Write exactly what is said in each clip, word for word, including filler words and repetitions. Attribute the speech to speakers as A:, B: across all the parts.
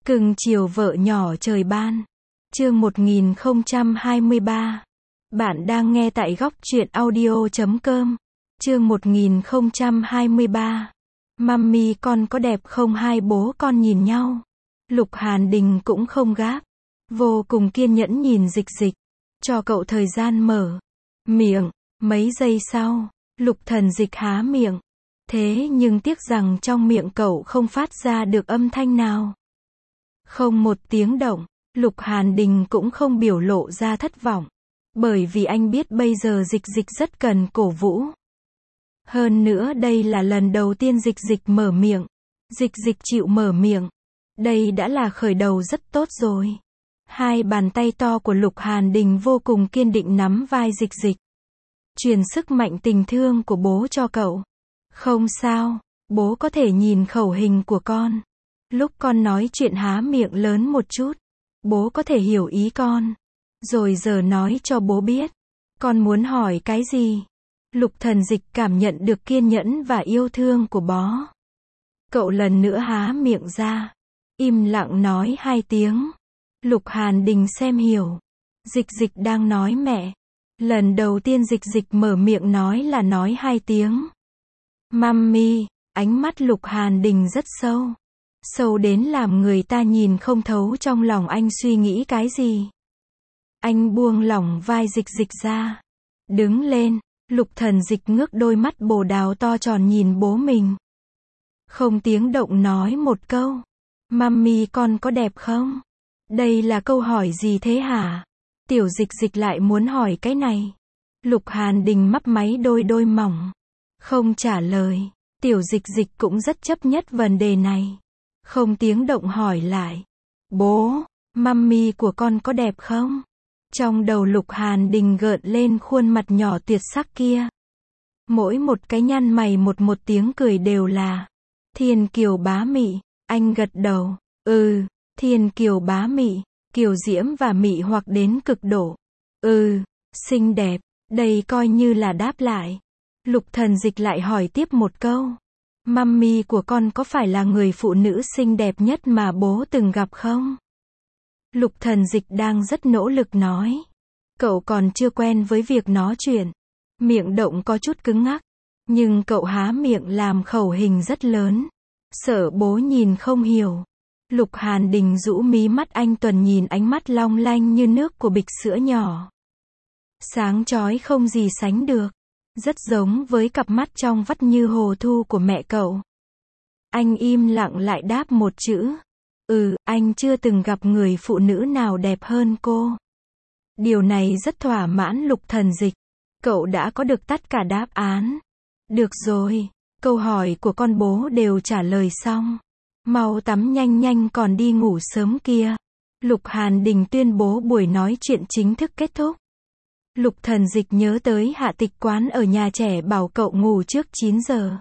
A: Cưng chiều vợ nhỏ trời ban. Chương một nghìn không trăm hai mươi ba. Bạn đang nghe tại góc truyện audio chấm com. Chương một nghìn không trăm hai mươi ba. Mummy con có đẹp không? Hai bố con nhìn nhau. Lục Hàn Đình cũng không gáp. Vô cùng kiên nhẫn nhìn Dịch Dịch. Cho cậu thời gian mở miệng. Mấy giây sau, Lục Thần Dịch há miệng. Thế nhưng tiếc rằng trong miệng cậu không phát ra được âm thanh nào. Không một tiếng động, Lục Hàn Đình cũng không biểu lộ ra thất vọng. Bởi vì anh biết bây giờ Dịch Dịch rất cần cổ vũ. Hơn nữa đây là lần đầu tiên Dịch Dịch mở miệng. Dịch Dịch chịu mở miệng. Đây đã là khởi đầu rất tốt rồi. Hai bàn tay to của Lục Hàn Đình vô cùng kiên định nắm vai Dịch Dịch. Truyền sức mạnh tình thương của bố cho cậu. Không sao, bố có thể nhìn khẩu hình của con. Lúc con nói chuyện há miệng lớn một chút, bố có thể hiểu ý con. Rồi giờ nói cho bố biết, con muốn hỏi cái gì. Lục Thần Dịch cảm nhận được kiên nhẫn và yêu thương của bố. Cậu lần nữa há miệng ra, im lặng nói hai tiếng. Lục Hàn Đình xem hiểu. Dịch Dịch đang nói mẹ. Lần đầu tiên Dịch Dịch mở miệng nói là nói hai tiếng. Mummy, ánh mắt Lục Hàn Đình rất sâu. Sâu đến làm người ta nhìn không thấu trong lòng anh suy nghĩ cái gì. Anh buông lỏng vai Dịch Dịch ra. Đứng lên, Lục Thần Dịch ngước đôi mắt bồ đào to tròn nhìn bố mình. Không tiếng động nói một câu. Mummy con có đẹp không? Đây là câu hỏi gì thế hả? Tiểu Dịch Dịch lại muốn hỏi cái này. Lục Hàn Đình mấp máy đôi đôi mỏng. Không trả lời. Tiểu Dịch Dịch cũng rất chấp nhất vấn đề này. Không tiếng động hỏi lại. Bố, mummy của con có đẹp không? Trong đầu Lục Hàn Đình gợn lên khuôn mặt nhỏ tuyệt sắc kia. Mỗi một cái nhăn mày một một tiếng cười đều là thiên kiều bá mị. Anh gật đầu. Ừ, thiên kiều bá mị, kiều diễm và mị hoặc đến cực độ. Ừ, xinh đẹp. Đây coi như là đáp lại. Lục Thần Dịch lại hỏi tiếp một câu. Mummy của con có phải là người phụ nữ xinh đẹp nhất mà bố từng gặp không? Lục Thần Dịch đang rất nỗ lực nói. Cậu còn chưa quen với việc nói chuyện. Miệng động có chút cứng ngắc. Nhưng cậu há miệng làm khẩu hình rất lớn. Sợ bố nhìn không hiểu. Lục Hàn Đình rũ mí mắt anh tuần nhìn ánh mắt long lanh như nước của bịch sữa nhỏ. Sáng chói không gì sánh được. Rất giống với cặp mắt trong vắt như hồ thu của mẹ cậu. Anh im lặng lại đáp một chữ. Ừ, anh chưa từng gặp người phụ nữ nào đẹp hơn cô. Điều này rất thỏa mãn Lục Thần Dịch. Cậu đã có được tất cả đáp án. Được rồi, câu hỏi của con bố đều trả lời xong. Mau tắm nhanh nhanh còn đi ngủ sớm kia. Lục Hàn Đình tuyên bố buổi nói chuyện chính thức kết thúc. Lục Thần Dịch nhớ tới Hạ Tịch Quán ở nhà trẻ bảo cậu ngủ trước chín giờ.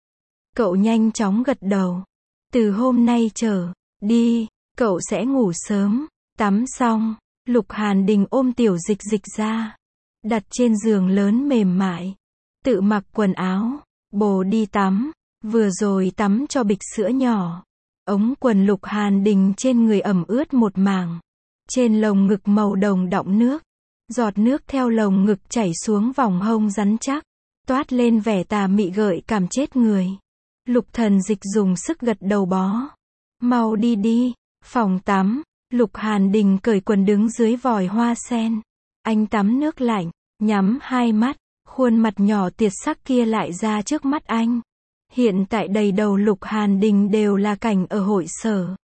A: Cậu nhanh chóng gật đầu. Từ hôm nay trở đi, cậu sẽ ngủ sớm. Tắm xong, Lục Hàn Đình ôm Tiểu Dịch Dịch ra. Đặt trên giường lớn mềm mại. Tự mặc quần áo. Bồ đi tắm. Vừa rồi tắm cho bịch sữa nhỏ. Ống quần Lục Hàn Đình trên người ẩm ướt một mảng. Trên lồng ngực màu đồng đọng nước. Giọt nước theo lồng ngực chảy xuống vòng hông rắn chắc. Toát lên vẻ tà mị gợi cảm chết người. Lục Thần Dịch dùng sức gật đầu bó. Mau đi đi. Phòng tắm. Lục Hàn Đình cởi quần đứng dưới vòi hoa sen. Anh tắm nước lạnh. Nhắm hai mắt. Khuôn mặt nhỏ tuyệt sắc kia lại ra trước mắt anh. Hiện tại đầy đầu Lục Hàn Đình đều là cảnh ở hội sở.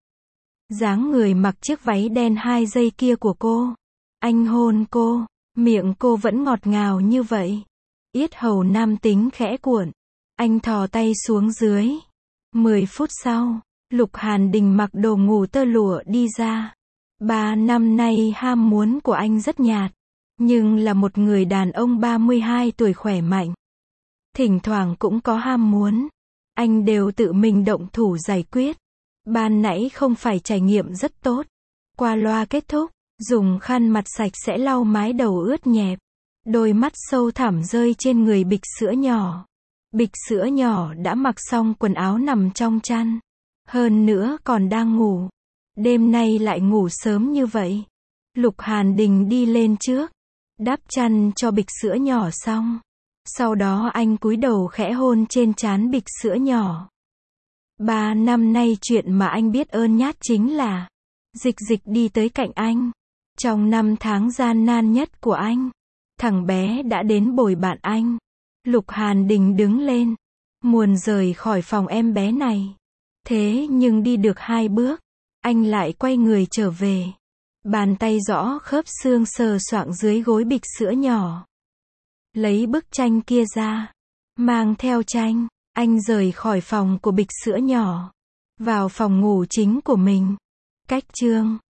A: Dáng người mặc chiếc váy đen hai dây kia của cô. Anh hôn cô. Miệng cô vẫn ngọt ngào như vậy. Yết hầu nam tính khẽ cuộn. Anh thò tay xuống dưới. Mười phút sau, Lục Hàn Đình mặc đồ ngủ tơ lụa đi ra. Ba năm nay ham muốn của anh rất nhạt. Nhưng là một người đàn ông ba mươi hai tuổi khỏe mạnh. Thỉnh thoảng cũng có ham muốn. Anh đều tự mình động thủ giải quyết. Ban nãy không phải trải nghiệm rất tốt. Qua loa kết thúc. Dùng khăn mặt sạch sẽ lau mái đầu ướt nhẹp. Đôi mắt sâu thẳm rơi trên người bịch sữa nhỏ. Bịch sữa nhỏ đã mặc xong quần áo nằm trong chăn. Hơn nữa còn đang ngủ. Đêm nay lại ngủ sớm như vậy. Lục Hàn Đình đi lên trước, đắp chăn cho bịch sữa nhỏ xong. Sau đó anh cúi đầu khẽ hôn trên trán bịch sữa nhỏ. Ba năm nay chuyện mà anh biết ơn nhất chính là Dịch Dịch đi tới cạnh anh. Trong năm tháng gian nan nhất của anh, thằng bé đã đến bồi bạn anh. Lục Hàn Đình đứng lên, muốn rời khỏi phòng em bé này. Thế nhưng đi được hai bước, anh lại quay người trở về. Bàn tay rõ khớp xương sờ soạng dưới gối bịch sữa nhỏ. Lấy bức tranh kia ra, mang theo tranh, anh rời khỏi phòng của bịch sữa nhỏ, vào phòng ngủ chính của mình. Cách chương